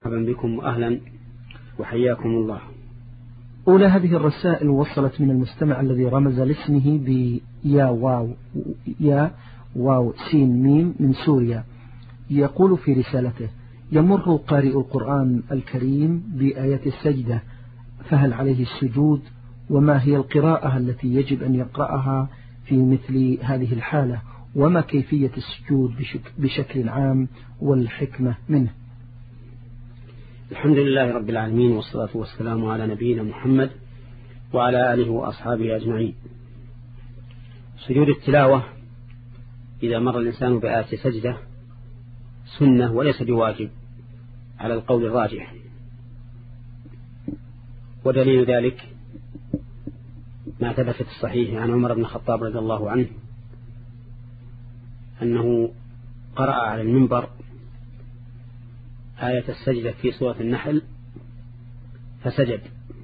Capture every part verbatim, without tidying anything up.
مرحبا بكم وأهلا وحياكم الله. أولى هذه الرسائل وصلت من المستمع الذي رمز لاسمه بيا واو يا واو سين ميم من سوريا. يقول في رسالته: يمر قارئ القرآن الكريم بآية السجدة، فهل عليه السجود؟ وما هي القراءة التي يجب أن يقرأها في مثل هذه الحالة؟ وما كيفية السجود بشكل عام والحكمة منه؟ الحمد لله رب العالمين، والصلاة والسلام على نبينا محمد وعلى آله وأصحابه أجمعين. سجود التلاوة إذا مر الإنسان بآية سجدة سنة وليس بواجب على القول الراجح، ودليل ذلك ما ثبت في الصحيح عن عمر بن الخطاب رضي الله عنه أنه قرأ على المنبر آية السجدة في سورة النحل فسجد،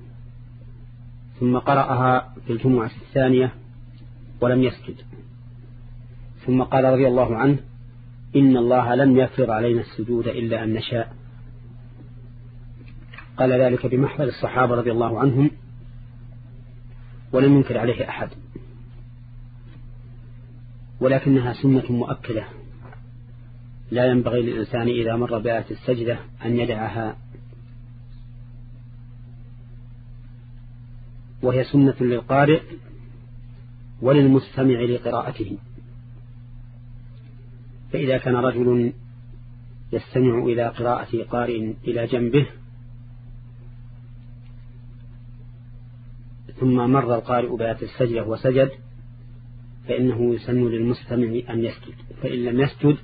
ثم قرأها في الجمعة الثانية ولم يسجد، ثم قال رضي الله عنه: إن الله لم يفرض علينا السجود إلا أن نشاء. قال ذلك بمحضر الصحابة رضي الله عنهم ولم ينكر عليه أحد، ولكنها سنة مؤكدة لا ينبغي للإنسان إذا مر بآية السجدة أن يدعها، وهي سنة للقارئ وللمستمع لقراءته. فإذا كان رجل يستمع إلى قراءة قارئ إلى جنبه ثم مر القارئ بآية السجدة وسجد فإنه يسن للمستمع أن يسجد، فإن لم يسجد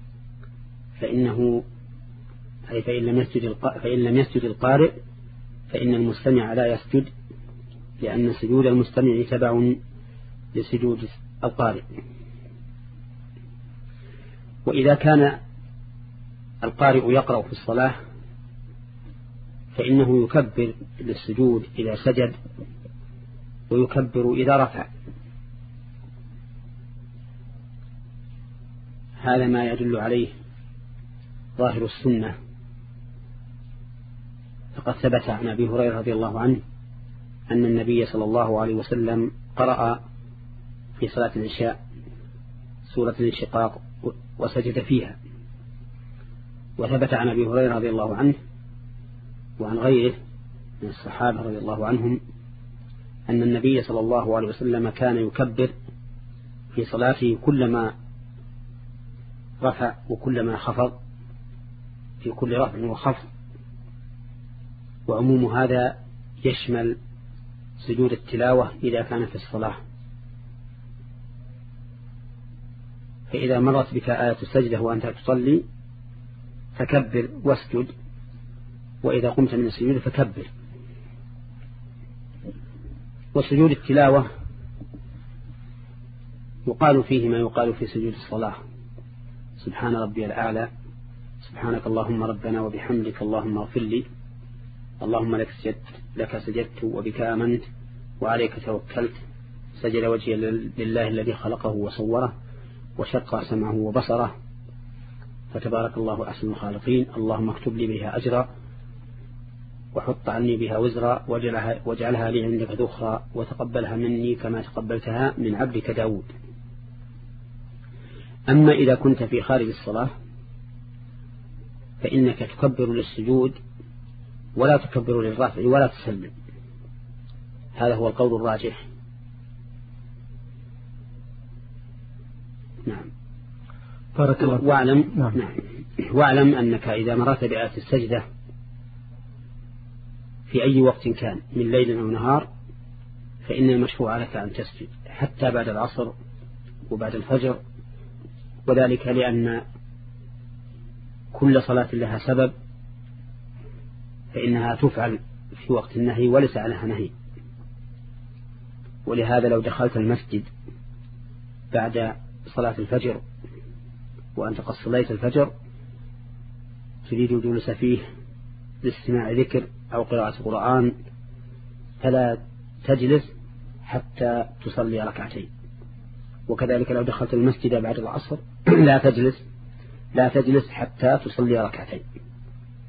فإنه أي فإن لم يسجد فإن لم يسجد القارئ فإن المستمع لا يسجد، لأن سجود المستمع تبع لسجود القارئ. وإذا كان القارئ يقرأ في الصلاة فإنه يكبر للسجود إذا سجد ويكبر إذا رفع. هذا ما يدل عليه ظاهر السنة، فقد ثبت عن أبي هريرة رضي الله عنه أن النبي صلى الله عليه وسلم قرأ في صلاة العشاء سورة الانشقاق وسجد فيها. وثبت عن أبي هريرة رضي الله عنه وعن غيره من الصحابة رضي الله عنهم أن النبي صلى الله عليه وسلم كان يكبر في صلاته كلما رفع وكلما خفض، في كل رفع وخفض. وعموم هذا يشمل سجود التلاوة إذا كان في الصلاة. فإذا مرت بك آية السجدة وأنت تصلي فكبر واسجد، وإذا قمت من السجود فكبر. وسجود التلاوة يقال فيه ما يقال في سجود الصلاة: سبحان ربي الأعلى، سبحانك اللهم ربنا وبحمدك اللهم اغفر لي، اللهم لك سجدت لك سجدت وبك آمنت وعليك توكلت، سجد وجهي لله الذي خلقه وصوره وشق سمعه وبصره، فتبارك الله أحسن الخالقين، اللهم اكتب لي بها أجرا وحط عني بها وزرا واجعلها, واجعلها لي عندك ذخرا وتقبلها مني كما تقبلتها من عبدك داود. أما إذا كنت في خارج الصلاة فإنك تكبر للسجود ولا تكبر للرفع ولا تسلم. هذا هو القول الراجح. نعم. بارك الله. واعلم نعم. نعم. واعلم أنك إذا مرت بآية السجدة في أي وقت كان من ليل أو نهار فإن المشروع لك أن تسجد حتى بعد العصر وبعد الفجر، وذلك لأن كل صلاة لها سبب، فإنها تفعل في وقت النهي وليس عليها نهي. ولهذا لو دخلت المسجد بعد صلاة الفجر وأنت قد صليت الفجر تريد الجلوس فيه لاستماع ذكر أو قراءة قرآن فلا تجلس حتى تصلي ركعتين. وكذلك لو دخلت المسجد بعد العصر لا تجلس لا تجلس حتى تصلي ركعتين.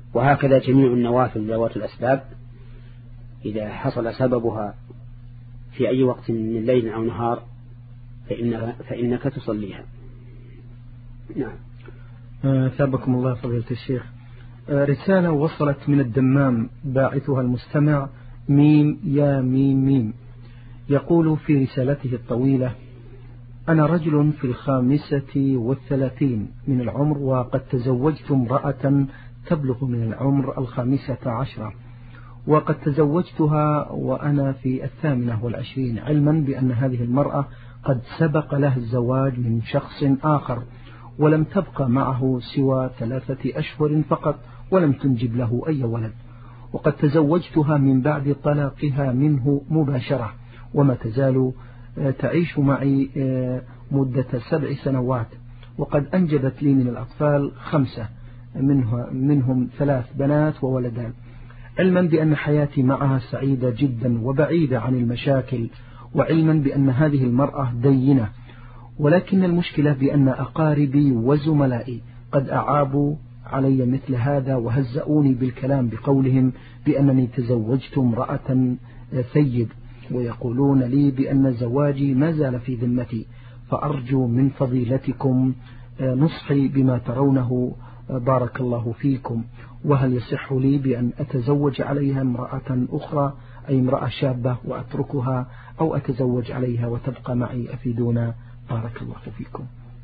وهكذا جميع النوافل ذوات الأسباب إذا حصل سببها في أي وقت من ليل أو نهار فإنك, فإنك تصليها. نعم. ثابكم الله فضيلة الشيخ. رسالة وصلت من الدمام باعثها المستمع ميم يا ميم ميم، يقول في رسالته الطويلة: أنا رجل في الخامسة والثلاثين من العمر، وقد تزوجت امرأة تبلغ من العمر الخامسة عشرة، وقد تزوجتها وأنا في الثامنة والعشرين، علما بأن هذه المرأة قد سبق لها الزواج من شخص آخر ولم تبقى معه سوى ثلاثة أشهر فقط ولم تنجب له أي ولد، وقد تزوجتها من بعد طلاقها منه مباشرة، وما تزال تعيش معي مدة سبع سنوات، وقد أنجبت لي من الأطفال خمسة منهم ثلاث بنات وولدان، علما بأن حياتي معها سعيدة جدا وبعيدة عن المشاكل، وعلما بأن هذه المرأة دينة، ولكن المشكلة بأن أقاربي وزملائي قد أعابوا علي مثل هذا وهزؤوني بالكلام بقولهم بأنني تزوجت امرأة ثيب، ويقولون لي بأن زواجي ما زال في ذمتي، فأرجو من فضيلتكم نصحي بما ترونه بارك الله فيكم، وهل يصح لي بأن أتزوج عليها امرأة أخرى أي امرأة شابة وأتركها، أو أتزوج عليها وتبقى معي؟ أفيدونا بارك الله فيكم.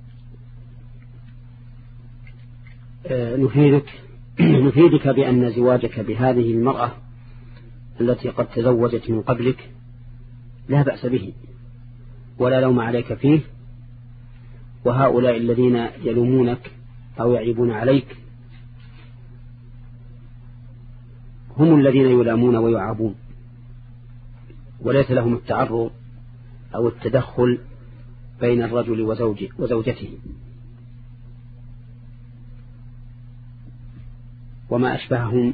نفيدك نفيدك بأن زواجك بهذه المرأة التي قد تزوجت من قبلك لا بأس به ولا لوم عليك فيه، وهؤلاء الذين يلومونك أو يعيبون عليك هم الذين يلامون ويعابون، وليس لهم التعرض أو التدخل بين الرجل وزوجه وزوجته. وما أشبههم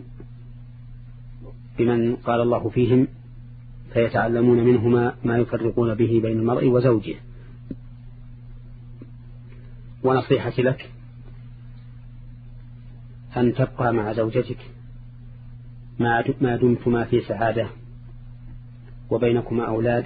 بمن قال الله فيهم: فيتعلمون منهما ما يفرقون به بين المرء وزوجه. ونصيحتي لك أن تبقى مع زوجتك ما دمتما في سعادة وبينكما أولاد،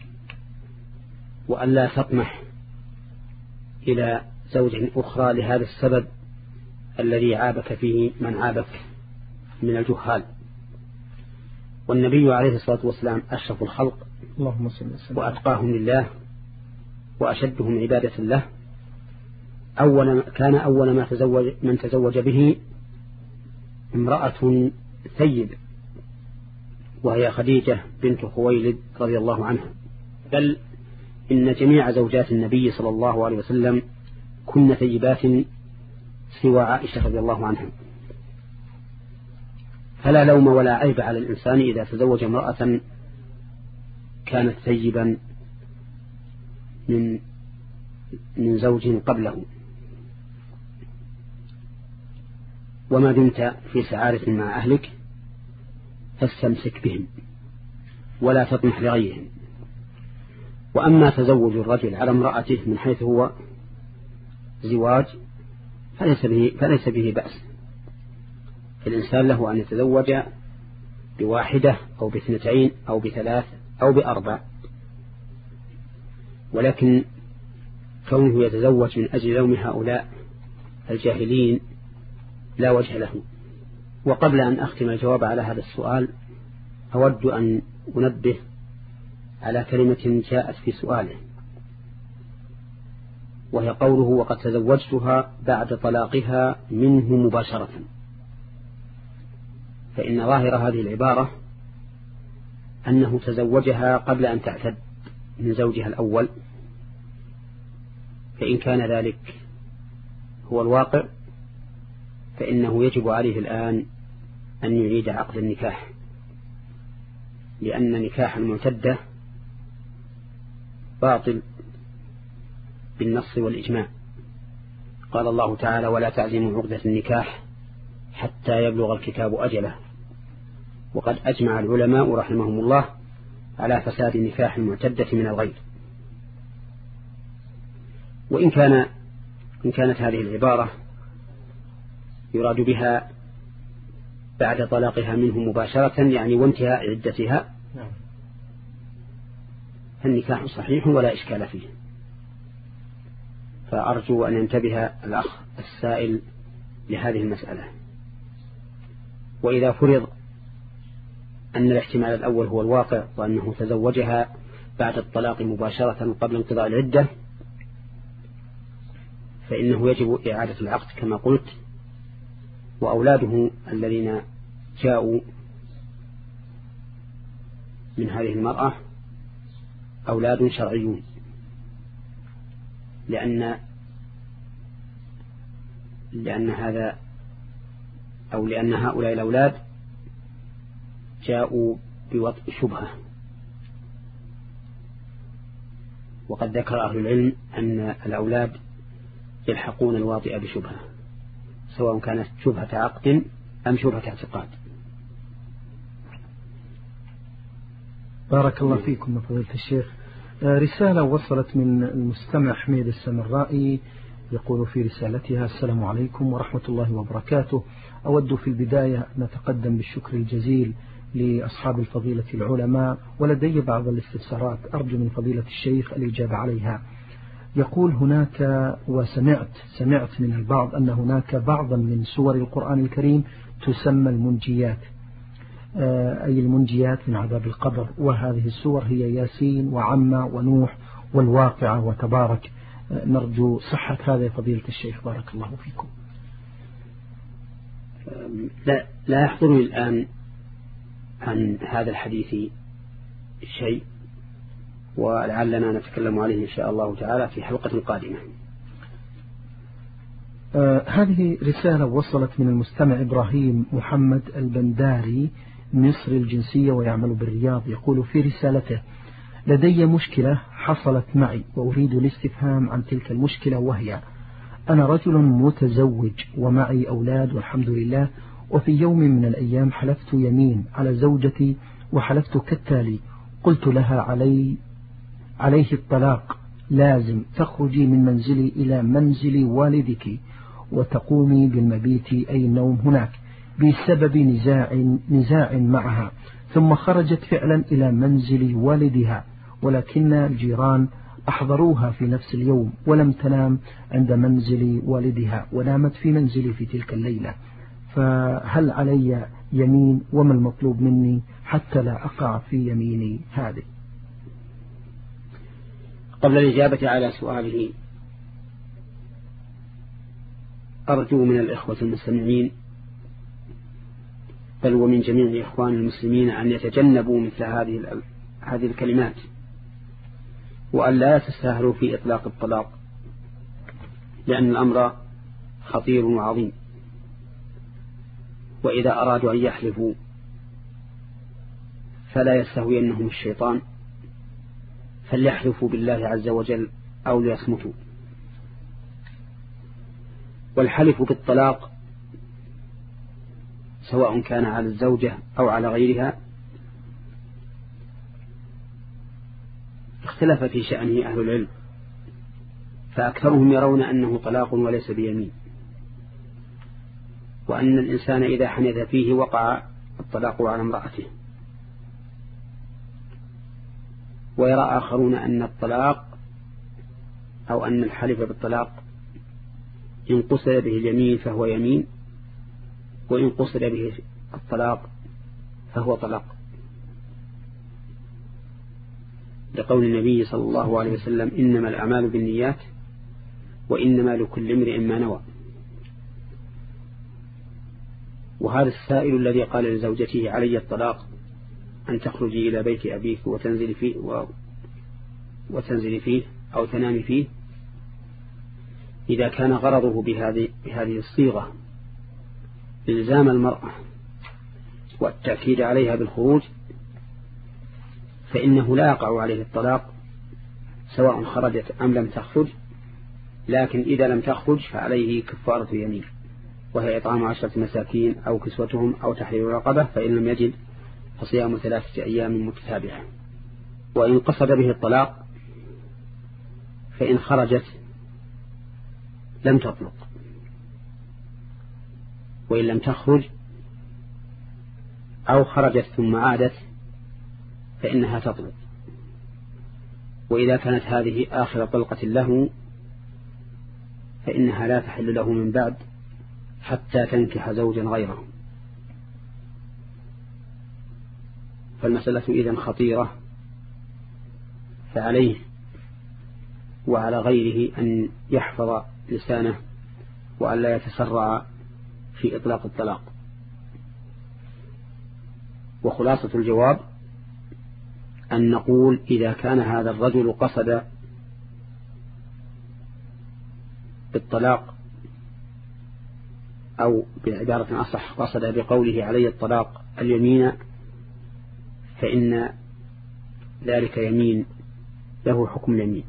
وأن لا تطمح إلى زوج أخرى لهذا السبب الذي عابك فيه من عابك من الجهال. والنبي عليه الصلاة والسلام أشرف الخلق وأتقاهم لله وأشدهم عبادة له، أول كان أول ما تزوج من تزوج به امرأة ثيب، وهي خديجة بنت خويلد رضي الله عنها، بل إن جميع زوجات النبي صلى الله عليه وسلم كن ثيبات سوى عائشة رضي الله عنها. فلا لوم ولا عيب على الإنسان إذا تزوج امرأة كانت ثيبا من من زوج قبله. وما دمت في سعادة مع أهلك فاستمسك بهم ولا تطمح لغيرهم. وأما تزوج الرجل على امرأته من حيث هو زواج فليس به, فليس به بأس. الإنسان له أن يتزوج بواحدة أو باثنتين أو بثلاث أو بأربع، ولكن كونه يتزوج من أجل لوم هؤلاء الجاهلين لا وجه له. وقبل أن أختم الجواب على هذا السؤال أود أن أنبه على كلمة جاءت في سؤاله، وهي قوله: وقد تزوجتها بعد طلاقها منه مباشرة. فإن ظاهر هذه العبارة أنه تزوجها قبل أن تعتد من زوجها الأول، فإن كان ذلك هو الواقع فإنه يجب عليه الآن أن يعيد عقد النكاح، لأن نكاح المعتدة باطل بالنص والإجماع. قال الله تعالى: ولا تعزموا عقدة النكاح حتى يبلغ الكتاب أجله. وقد أجمع العلماء رحمهم الله على فساد نكاح المعتدة من الغير. وإن كان إن كانت هذه العبارة يراد بها بعد طلاقها منه مباشرة يعني وانتهاء عدتها فالنكاح صحيح ولا إشكال فيه. فأرجو أن ينتبه الأخ السائل لهذه المسألة. وإذا فرض أن الاحتمال الأول هو الواقع وأنه تزوجها بعد الطلاق مباشرة قبل انقضاء العدة فإنه يجب إعادة العقد كما قلت، وأولاده الذين جاءوا من هذه المرأة أولاد شرعيون، لأن لأن هذا أو لأن هؤلاء الأولاد جاءوا بوطء شبهة. وقد ذكر أهل العلم أن الأولاد يلحقون الواطئ بشبهة سواء كانت شبهة عقد أم شبهة اعتقاد. بارك الله فيكم فضيلة الشيخ. رسالة وصلت من المستمع حميد السمرائي يقول في رسالتها: السلام عليكم ورحمة الله وبركاته. أود في البداية أن أتقدم بالشكر الجزيل لأصحاب الفضيلة العلماء، ولدي بعض الاستفسارات أرجو من فضيلة الشيخ الإجابة عليها. يقول هناك وسمعت سمعت من البعض أن هناك بعضا من سور القرآن الكريم تسمى المنجيات، أي المنجيات من عذاب القبر، وهذه السور هي ياسين وعمة ونوح والواقعة وتبارك. نرجو صحة هذا فضيلة الشيخ بارك الله فيكم. لا, لا يحضرني الآن عن هذا الحديث شيء، ولعلنا نتكلم عليه إن شاء الله تعالى في حلقة قادمة. آه هذه رسالة وصلت من المستمع إبراهيم محمد البنداري مصري الجنسية ويعمل بالرياض. يقول في رسالته: لدي مشكلة حصلت معي وأريد الاستفهام عن تلك المشكلة، وهي: أنا رجل متزوج ومعي أولاد والحمد لله، وفي يوم من الأيام حلفت يمين على زوجتي وحلفت كالتالي: قلت لها علي عليه الطلاق، لازم تخرجي من منزلي إلى منزل والدك وتقومي بالمبيت أي النوم هناك، بسبب نزاع نزاع معها. ثم خرجت فعلا إلى منزل والدها، ولكن الجيران أحضروها في نفس اليوم ولم تنام عند منزل والدها ونامت في منزلي في تلك الليلة، فهل علي يمين وما المطلوب مني حتى لا أقع في يميني هذه؟ قبل الإجابة على سؤاله أرجو من الإخوة المستمعين بل ومن جميع إخوان المسلمين أن يتجنبوا مثل هذه هذه الكلمات، وأن لا يتساهلوا في إطلاق الطلاق، لأن الأمر خطير وعظيم. وإذا أرادوا أن يحلفوا فلا يستهوينهم الشيطان، فليحلفوا بالله عز وجل أو ليصمتوا. والحلف بالطلاق سواء كان على الزوجة أو على غيرها اختلف في شأنه أهل العلم، فأكثرهم يرون أنه طلاق وليس بيمين، وأن الإنسان إذا حنث فيه وقع الطلاق على امرأته. ويرى آخرون أن الطلاق أو أن الحلف بالطلاق إن قصد به اليمين فهو يمين، وإن قصد به الطلاق فهو طلاق، لقول النبي صلى الله عليه وسلم: إنما الأعمال بالنيات وإنما لكل امرئ ما نوى. وهذا السائل الذي قال لزوجته علي الطلاق أن تخرجي إلى بيت أبيك وتنزلي فيه و... وتنزلي فيه أو تنامي فيه، إذا كان غرضه بهذه, بهذه الصيغة إلزام المرأة والتأكيد عليها بالخروج فإنه لا يقع عليه الطلاق سواء خرجت أم لم تخرج، لكن إذا لم تخرج فعليه كفارة يمين، وهي إطعام عشرة مساكين أو كسوتهم أو تحرير رقبة، فإن لم يجد فصيام ثلاثة أيام متتابعة. وإن قصد به الطلاق فإن خرجت لم تطلق، وإن لم تخرج أو خرجت ثم عادت فإنها تطلق. وإذا كانت هذه آخر طلقة له فإنها لا تحل له من بعد حتى تنكح زوجا غيره. فالمسألة إذن خطيرة، فعليه وعلى غيره أن يحفظ لسانه وأن لا يتسرع في إطلاق الطلاق. وخلاصة الجواب أن نقول إذا كان هذا الرجل قصد بالطلاق، أو بعبارة أصح قصد بقوله علي الطلاق اليمين، فإن ذلك يمين له حكم اليمين.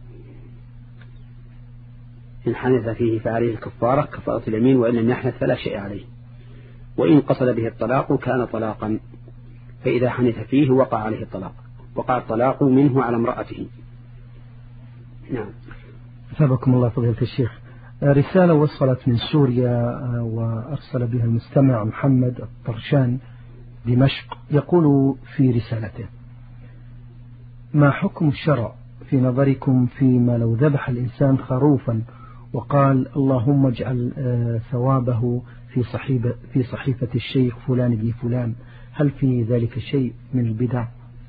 إن حنث فيه فعليه الكفارة كفارة اليمين، وإن لم يحنث فلا شيء عليه. وإن قصد به الطلاق كان طلاقا، فإذا حنث فيه وقع عليه الطلاق، وقع الطلاق منه على امرأته. نعم. أثابكم الله فضيلة الشيخ. رسالة وصلت من سوريا وأرسل بها المستمع محمد الطرشان دمشق، يقول في رسالته: ما حكم الشرع في نظركم فيما لو ذبح الإنسان خروفا وقال اللهم اجعل ثوابه في صحيفة, في صحيفة الشيخ فلان بن فلان، هل في ذلك شيء من البدع؟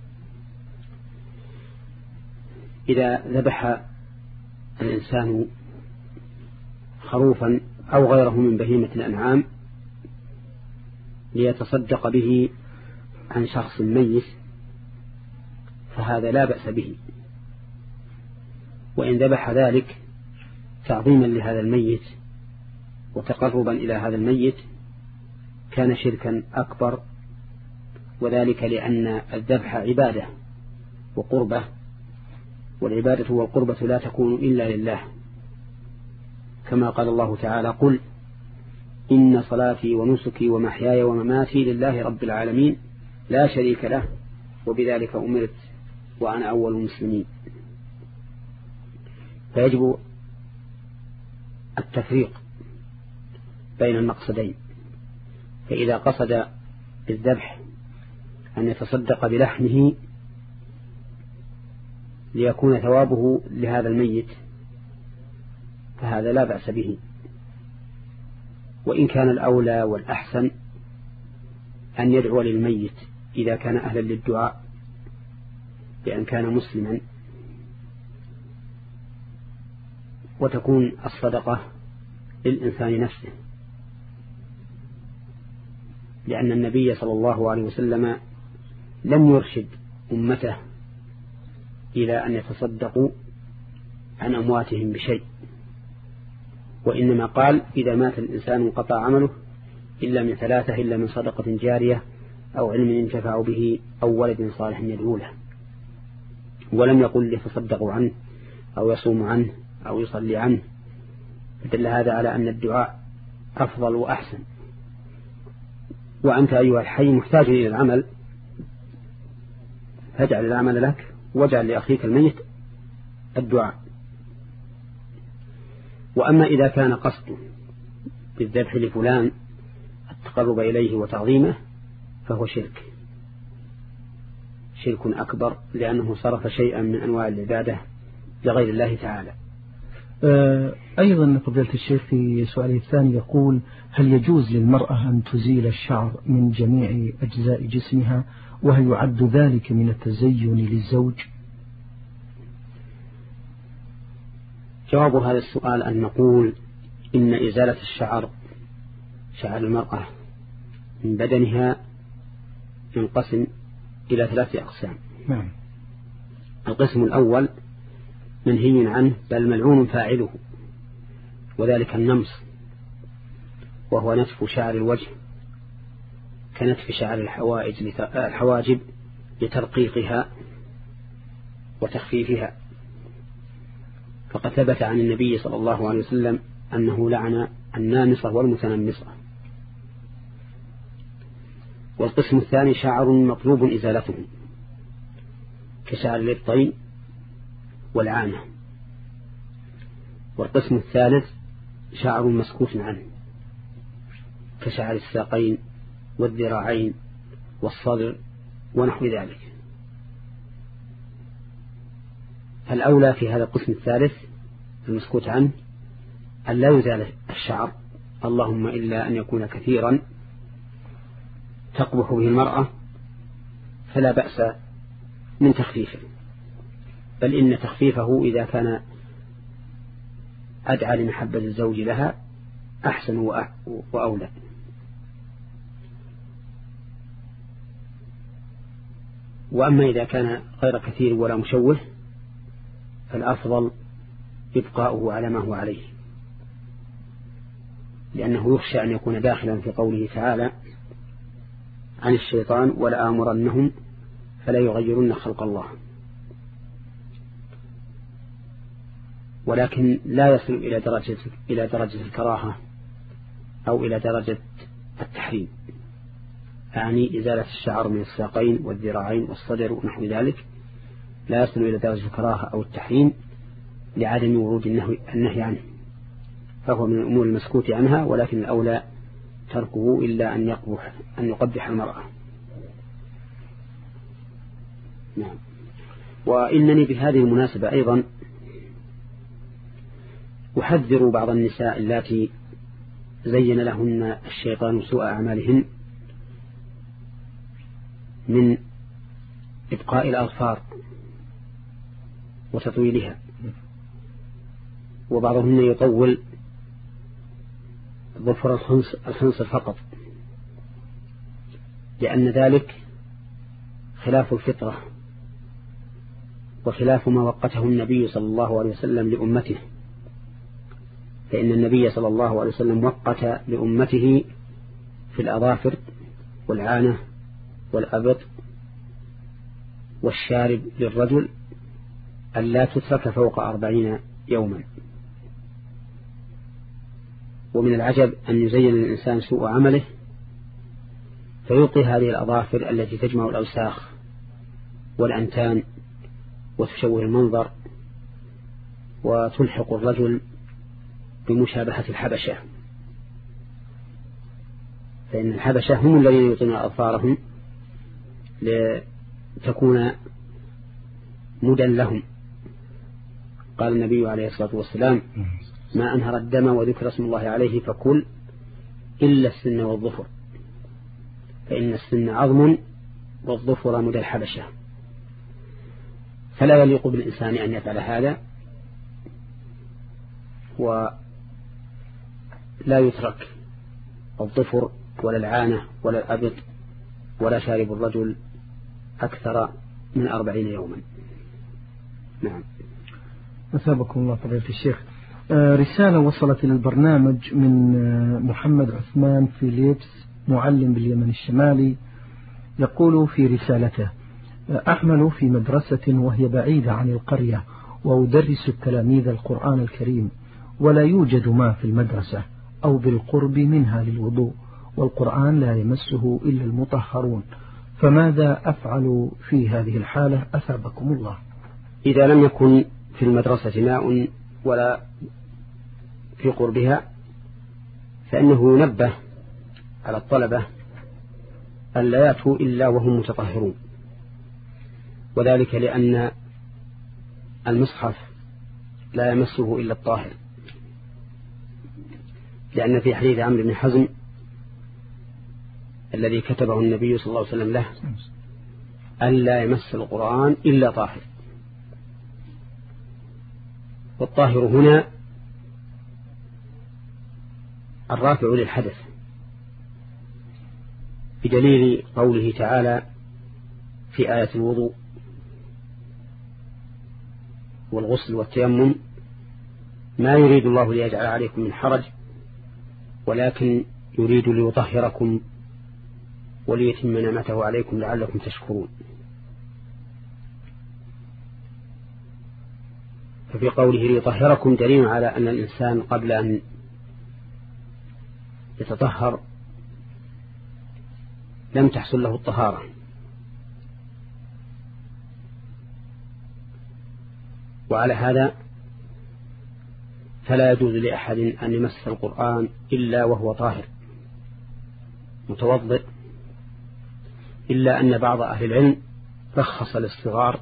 إذا ذبح الإنسان خروفا أو غيره من بهيمة الأنعام ليتصدق به عن شخص ميت فهذا لا بأس به. وإن ذبح ذلك تعظيما لهذا الميت وتقربا إلى هذا الميت كان شركا أكبر، وذلك لأن الذبح عبادة وقربة، والعبادة والقربة لا تكون إلا لله، كما قال الله تعالى: قل إن صلاتي ونسكي ومحياي ومماتي لله رب العالمين لا شريك له وبذلك أمرت وأنا أول المسلمين. فيجب التفريق بين المقصدين. فإذا قصد بالذبح أن يتصدق بلحمه ليكون ثوابه لهذا الميت فهذا لا بأس به. وإن كان الأولى والأحسن أن يدعو للميت إذا كان أهلا للدعاء بأن كان مسلما، وتكون الصدقة للإنسان نفسه، لأن النبي صلى الله عليه وسلم لم يرشد أمته إلى أن يتصدقوا عن أمواتهم بشيء، وإنما قال: إذا مات الإنسان انقطع عمله إلا من ثلاثة، إلا من صدقة جارية أو علم ينتفع به أو ولد صالح يدعو له. ولم يقل يتصدقوا عنه أو يصوم عنه أو يصلي عنه، فدل هذا على أن الدعاء أفضل وأحسن. وأنت أيها الحي محتاج إلى العمل، فاجعل العمل لك واجعل لأخيك الميت الدعاء. وأما إذا كان قصده بالذبح لفلان التقرب إليه وتعظيمه فهو شرك شرك أكبر، لأنه صرف شيئا من أنواع العبادة لغير الله تعالى. أيضا فضيلة الشيخ في سؤاله الثاني يقول: هل يجوز للمرأة أن تزيل الشعر من جميع أجزاء جسمها، وهل يعد ذلك من التزين للزوج؟ جواب هذا السؤال أن نقول إن إزالة الشعر شعر المرأة من بدنها ينقسم إلى ثلاثة أقسام. نعم. القسم الأول منهي عنه بل ملعون فاعله، وذلك النمص، وهو نتف شعر الوجه كنتف شعر الحوائج الحواجب لترقيقها وتخفيفها، فقد ثبت عن النبي صلى الله عليه وسلم أنه لعن النامصة والمتنمصة. والقسم الثاني شعر مطلوب إزالته كشعر الإبطين والعانة. والقسم الثالث شعر مسكوت عنه كشعر الساقين والذراعين والصدر ونحو ذلك. فالأولى في هذا القسم الثالث المسكوت عنه أن لا يزال الشعر، اللهم إلا أن يكون كثيرا تقبح به المرأة فلا بأس من تخفيفه، بل إن تخفيفه إذا كان أدعى لمحبة الزوج لها أحسن وأولى. وأما إذا كان غير كثير ولا مشوه فالأفضل إبقاؤه على ما هو عليه، لأنه يخشى أن يكون داخلا في قوله تعالى عن الشيطان ولآمرنهم فلا يغيرن خلق الله. ولكن لا يصل إلى درجة إلى درجة الكراهة أو إلى درجة التحريم، يعني إزالة الشعر من الساقين والذراعين والصدر ونحو ذلك لا يصل إلى درجة الكراهة أو التحريم لعدم ورود النهي عنه، فهو من الأمور المسكوت عنها، ولكن الأولى تركه إلا أن يقبح أن يقبح المرأة. نعم. وإنني بهذه المناسبة أيضا أحذر بعض النساء اللاتي زين لهن الشيطان سوء أعمالهن من إبقاء الأظفار وتطويلها، وبعضهن يطول ظفر الخنصر فقط، لأن ذلك خلاف الفطرة وخلاف ما وقته النبي صلى الله عليه وسلم لأمته، فإن النبي صلى الله عليه وسلم وقت لأمته في الأظافر والعانة والأبط والشارب للرجل ألا تترك فوق أربعين يوما. ومن العجب أن يزين الإنسان سوء عمله فيلقي هذه الأظافر التي تجمع الأوساخ والأنتان وتشوه المنظر وتلحق الرجل بمشابهة الحبشة، فإن الحبشة هم الذين يطلون أظفارهم لتكون مدى لهم. قال النبي عليه الصلاة والسلام ما أنهر الدم وذكر اسم الله عليه فكل إلا السن والظفر، فإن السن عظم والظفر مدى الحبشة، فلا يليق بالإنسان أن يفعل هذا، ولا يترك الظفر ولا العانة ولا الأبط ولا شارب الرجل أكثر من أربعين يوما. نعم. أثابكم الله فضيلة الشيخ. رسالة وصلت إلى البرنامج من محمد عثمان فيليبس معلم باليمن الشمالي، يقول في رسالته: أعمل في مدرسة وهي بعيدة عن القرية، وأدرس التلاميذ القرآن الكريم، ولا يوجد ماء في المدرسة أو بالقرب منها للوضوء، والقرآن لا يمسه إلا المطهرون، فماذا أفعل في هذه الحالة أثابكم الله؟ إذا لم يكن في المدرسة ماء ولا في قربها فإنه ينبه على الطلبة أن لا يأتوا إلا وهم متطهرون، وذلك لأن المصحف لا يمسه إلا الطاهر، لأن في حديث عمرو بن حزم الذي كتبه النبي صلى الله عليه وسلم له أن لا يمس القرآن إلا طاهر، والطاهر هنا الرافع للحدث، بدليل قوله تعالى في آية الوضوء والغسل والتيمم: ما يريد الله ليجعل عليكم من حرج ولكن يريد ليطهركم وليتم نعمته عليكم لعلكم تشكرون. ففي قوله ليطهركم دليل على أن الإنسان قبل أن يتطهر لم تحصل له الطهارة، وعلى هذا فلا يجوز لأحد أن يمس القرآن إلا وهو طاهر متوضئ، إلا أن بعض أهل العلم رخص للصغار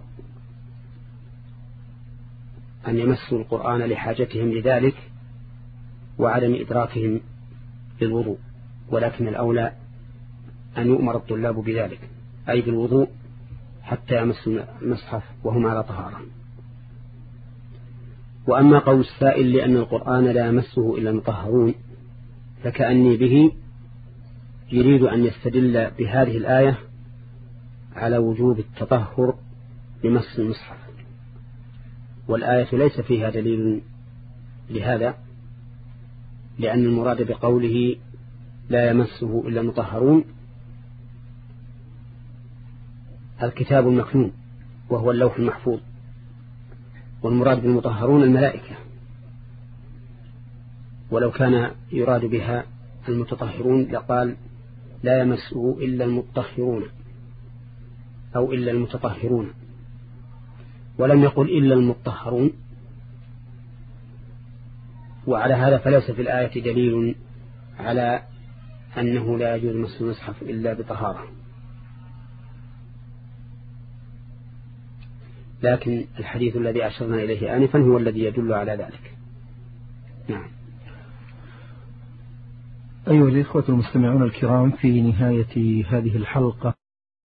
أن يمسوا القرآن لحاجتهم لذلك وعدم إدراكهم للوضوء، ولكن الأولى أن يؤمر الطلاب بذلك، أي بالوضوء حتى يمسوا المصحف وهم على طهارة. وأما قول السائل لأن القرآن لا يمسه إلا المطهرون، فكأني به يريد أن يستدل بهذه الآية على وجوب التطهر لمس المصحف، والآية ليس فيها دليل لهذا، لأن المراد بقوله لا يمسه إلا المطهرون الكتاب المكنون وهو اللوح المحفوظ، والمراد بالمطهرون الملائكة، ولو كان يراد بها المتطهرون لقال لا يمسه إلا المطهرون أو إلا المتطهرون، ولم يقل إلا المطهرون. وعلى هذا فليس في الآية دليل على أنه لا يجوز مس المصحف إلا بطهارة، لكن الحديث الذي أشرنا إليه آنفا هو الذي يدل على ذلك. نعم. أيها الإخوة المستمعون الكرام، في نهاية هذه الحلقة